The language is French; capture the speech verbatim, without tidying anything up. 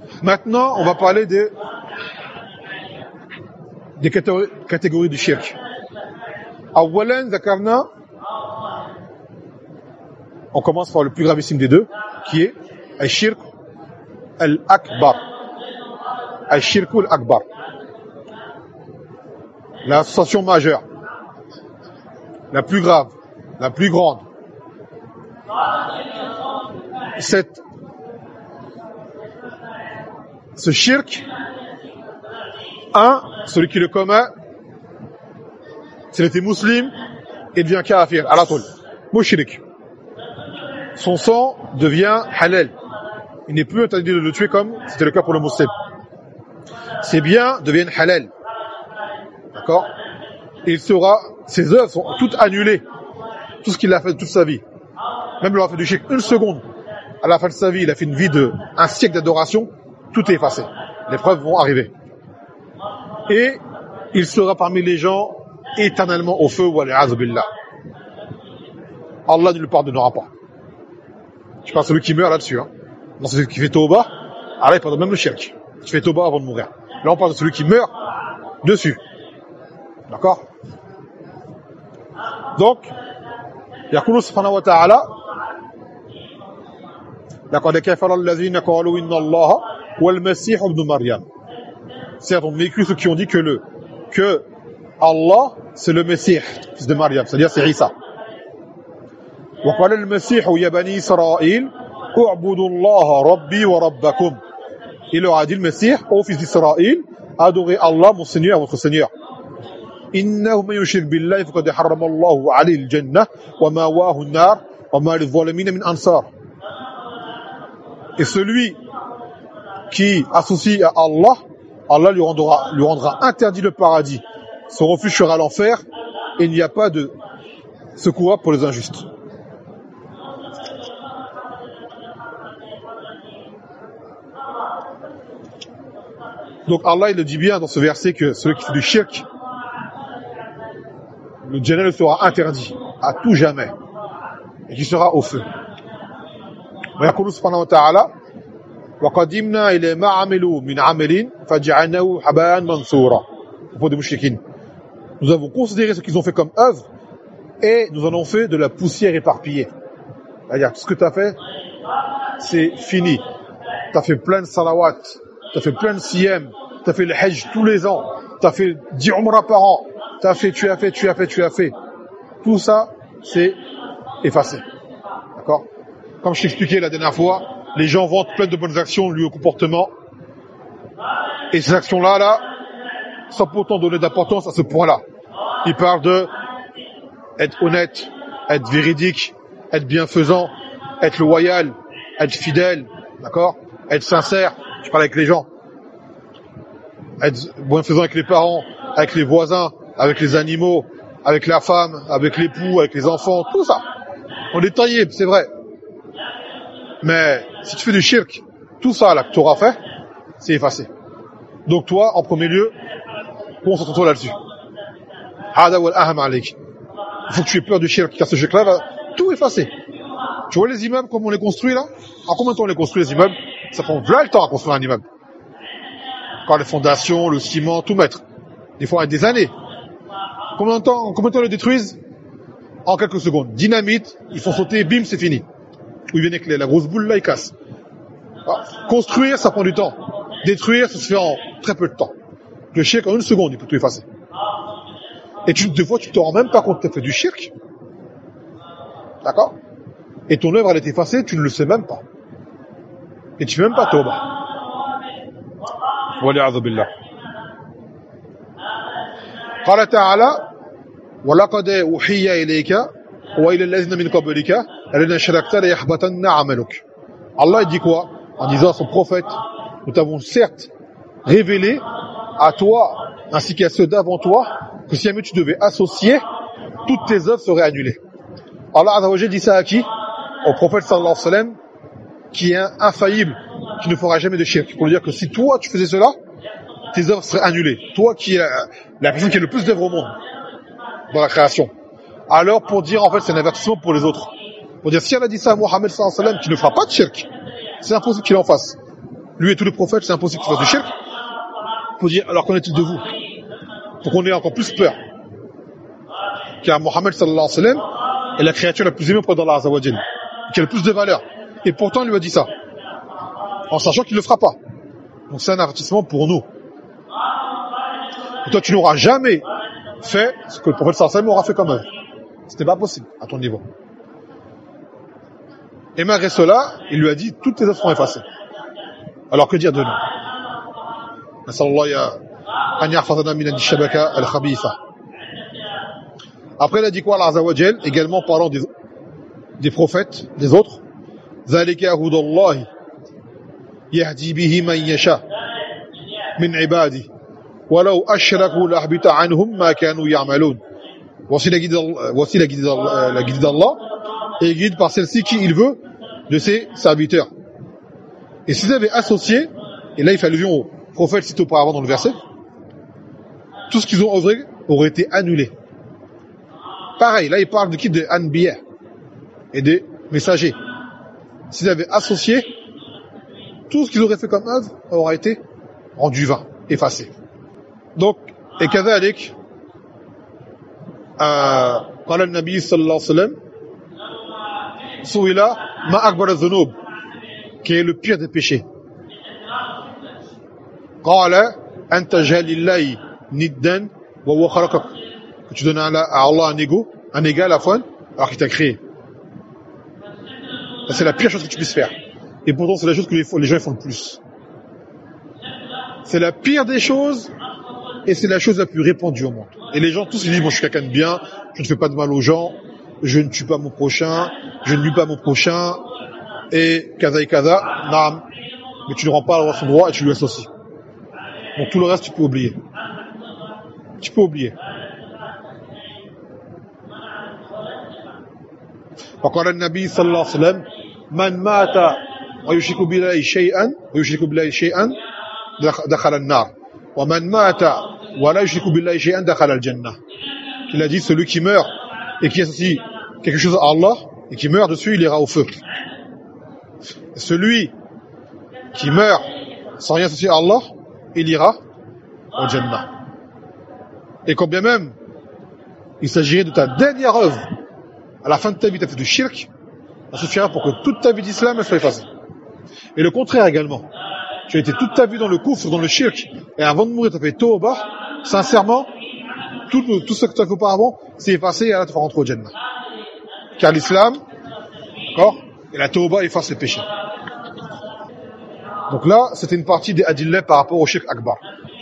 Maintenant, on va parler des, des catégories, catégories du shirk. Awalan, zakarna, on commence par le plus gravissime des deux, qui est al-shirk al-akbar. Al-shirk al-akbar. L'association majeure, la plus grave, la plus grande. Cette, ce shirk, un, celui qui le commet, s'il était musulman, il devient kafir, à la toile, mushrik. Son sang devient halal. Il n'est plus interdit de le tuer comme c'était le cas pour le musulman. Ses biens deviennent halal. D'accord? Et il sera, ses œuvres sont toutes annulées. Tout ce qu'il a fait de toute sa vie. Même il aura fait du shirk une seconde. À la fin de sa vie, il a fait une vie de un siècle d'adoration. Tout est effacé. Les preuves vont arriver. Et il sera parmi les gens éternellement au feu. Wal'iyadhu billah. Allah ne le pardonnera pas. Je parle de celui qui meurt là-dessus. Hein. Non, celui qui fait tauba, Allah il pardonne même le shirk. Qui fait tauba avant de mourir. Là, on parle de celui qui meurt dessus. D'accord? Donc, يقول سبحانه وتعالى لقد كفر الذين قالوا إن الله والمسيح ابن مريم. Certes, on mécrit ceux qui ont dit que le que Allah c'est le Messie, fils de Maryam, c'est-à-dire c'est Isa. وقال المسيح يا بني إسرائيل اعبدوا الله ربي وربكم. Il leur a dit le Messie, ô fils d'Israël, adorez Allah, mon Seigneur, votre Seigneur. إنه من يشرك بالله فقد حرم الله عليه الجنة ومأواه النار وما للظالمين من أنصار. Et celui qui associe à Allah, Allah lui rendra, lui rendra interdit le paradis. Son refuge sera l'enfer et il n'y a pas de secours pour les injustes. Donc Allah il le dit bien dans ce verset que celui qui fait du shirk, le djannah sera interdit à tout jamais et qui sera au feu. ويقول سبحانه وتعالى وقدمنا إلى ما عملوا من عمل فجعلناه حباء منثورا. Pour des mouchriquines, nous avons considéré ce qu'ils ont fait comme œuvre et nous en avons fait de la poussière éparpillée. C'est-à-dire tout ce que tu as fait, c'est fini. Tu as fait plein de salawat, tu as fait plein de siyam, tu as fait le hajj tous les ans, tu as fait dix umrah par an, tu as fait, tu as fait, tu as fait, tu as fait. Tout ça, c'est effacé. D'accord? Comme je t'expliquais la dernière fois, les gens vantent plein de bonnes actions liées au comportement. Et ces actions-là, là, sans pourtant donner d'importance à ce point-là. Ils parlent de être honnête, être véridique, être bienfaisant, être loyal, être fidèle, d'accord? Être sincère, je parle avec les gens. Être bienfaisant avec les parents, avec les voisins, avec les animaux, avec la femme, avec l'époux, avec les enfants, tout ça. On est taillé, c'est vrai. Mais si tu fais du shirk, tout ça là que tu auras fait, c'est effacé. Donc toi, en premier lieu, concentre-toi là-dessus. Hada wal aham alik. Il faut que tu aies peur du shirk, car ce shirk-là va tout effacer. Tu vois les immeubles comme on les construit là? En combien de temps on les construit les immeubles? Ça prend vraiment le temps à construire un immeuble. Quand les fondations, le ciment, tout mettre. Des fois des années. Combien de temps, combien de temps ils le détruisent? En quelques secondes. Dynamite, ils font sauter, bim, c'est fini. Ou ils viennent avec la grosse boule là, ils cassent. Alors, construire, ça prend du temps. Détruire, ça se fait en très peu de temps. Le shirk, en une seconde, il peut tout effacer. Et tu, des fois, tu te rends même pas compte que tu as fait du shirk. D'accord? Et ton œuvre, elle est effacée, tu ne le sais même pas. Et tu fais même pas tauba. Wal'iyadhu billah. Qala ta'ala وَلَقَدْ أُوحِيَ إِلَيْكَ وَإِلَى الَّذِينَ مِنْ قَبْلِكَ لَئِنْ أَشْرَكْتَ لَيَحْبَطَنَّ عَمَلُكَ. Allah il dit quoi? En disant à son prophète, nous t'avons certes révélé à toi ainsi qu'à ceux d'avant toi que si jamais tu devais associer, toutes tes œuvres seraient annulées. Allah Azza wa Jalla dit ça à qui? Au prophète sallallahu alayhi wa sallam, qui est infaillible, qui ne fera jamais de shirk. Pour lui dire que si toi tu faisais cela, tes œuvres seraient annulées. Toi qui es la, la personne qui a le plus d'œuvres au monde dans la création. Alors pour dire en fait c'est un avertissement pour les autres. Pour dire si elle a dit ça à Mohammed sallallahu alayhi wa sallam qui ne fera pas de shirk, c'est impossible qu'il en fasse. lui et tous les prophètes, c'est impossible qu'ils fassent du shirk. Pour dire, alors qu'en est-il de vous? Pour qu'on ait encore plus peur. Car Mohammed sallallahu alayhi wa sallam est la créature la plus aimée auprès d'Allah azza wa jalla, qui a le plus de valeur. Et pourtant, il lui a dit ça. En sachant qu'il ne le fera pas. Donc c'est un avertissement pour nous. Et toi, tu n'auras jamais fait ce que le prophète sallallahu alayhi wa sallam aura fait comme œuvre. Ce n'est pas possible, à ton niveau. Et malgré cela, il lui a dit, toutes tes œuvres seront effacées. Alors que dire de nous? Après, il a dit quoi, Allah Azza wa Jal, également parlant des, des prophètes, des autres. ذَلِكَ هُدَى اللَّهِ يَهْدِي بِهِ مَنْ يَشَاءُ مِنْ عِبَادِهِ وَلَوْ أَشْرَكُوا لَحْبِطَ عَنْهُمْ مَا كَانُوا يَعْمَلُونَ. Voici la guide d'Allah, voici la guide d'Allah, la guide d'Allah, et guide par celle-ci qui il veut de ses serviteurs. Et s'ils avaient associé, et là il fait allusion au prophète cité auparavant dans le verset, tout ce qu'ils ont œuvré aurait été annulé. Pareil, là il parle de qui? Des Anbiya et des messagers. S'ils avaient associé, tout ce qu'ils auraient fait comme œuvre aurait été rendu vain, effacé. Donc, et كذلك قال النبي صلى الله عليه وسلم سئل ما أكبر الذنوب, qui est le pire des péchés. قال أن تجعل لله ندا وهو خلقك, que tu donnes à Allah un égo, un égal à la fois, alors qu'il t'a créé. C'est la pire chose que tu puisses faire. Et pourtant, c'est la chose que les, les gens font le plus. C'est la pire des choses, et c'est la chose la plus répandue au monde. Et les gens tous ils disent, bon, je suis quelqu'un de bien, je ne fais pas de mal aux gens, je ne tue pas mon prochain, je ne nuis pas mon prochain, et kaza et kaza, naam, mais tu ne rends pas à son droit et tu lui associes. Donc tout le reste, tu peux oublier. Tu peux oublier. وقال النبي صلى الله عليه وسلم من مات ويشرك بالله شيئا ويشرك بالله شيئا دخل النار ومن مات ولا يشرك بالله شيئا دخل الجنة. Il a dit, celui qui meurt et qui associe quelque chose à Allah et qui meurt dessus, il ira au feu. Et celui qui meurt sans rien associer à Allah, il ira au Jannah. Et quand bien même il s'agirait de ta dernière œuvre, à la fin de ta vie, tu as fait du shirk, ça suffira pour que toute ta vie d'islam elle soit effacée. Et le contraire également. Tu as été toute ta vie dans le kufr, dans le shirk, et avant de mourir, tu as fait tawbah, sincèrement, tout, tout ce que tu as fait auparavant, c'est effacé, et là, tu vas rentrer au Jannah. Car l'islam, d'accord, et la tawbah efface les péchés. Donc là, c'était une partie des adillahs par rapport au shirk akbar.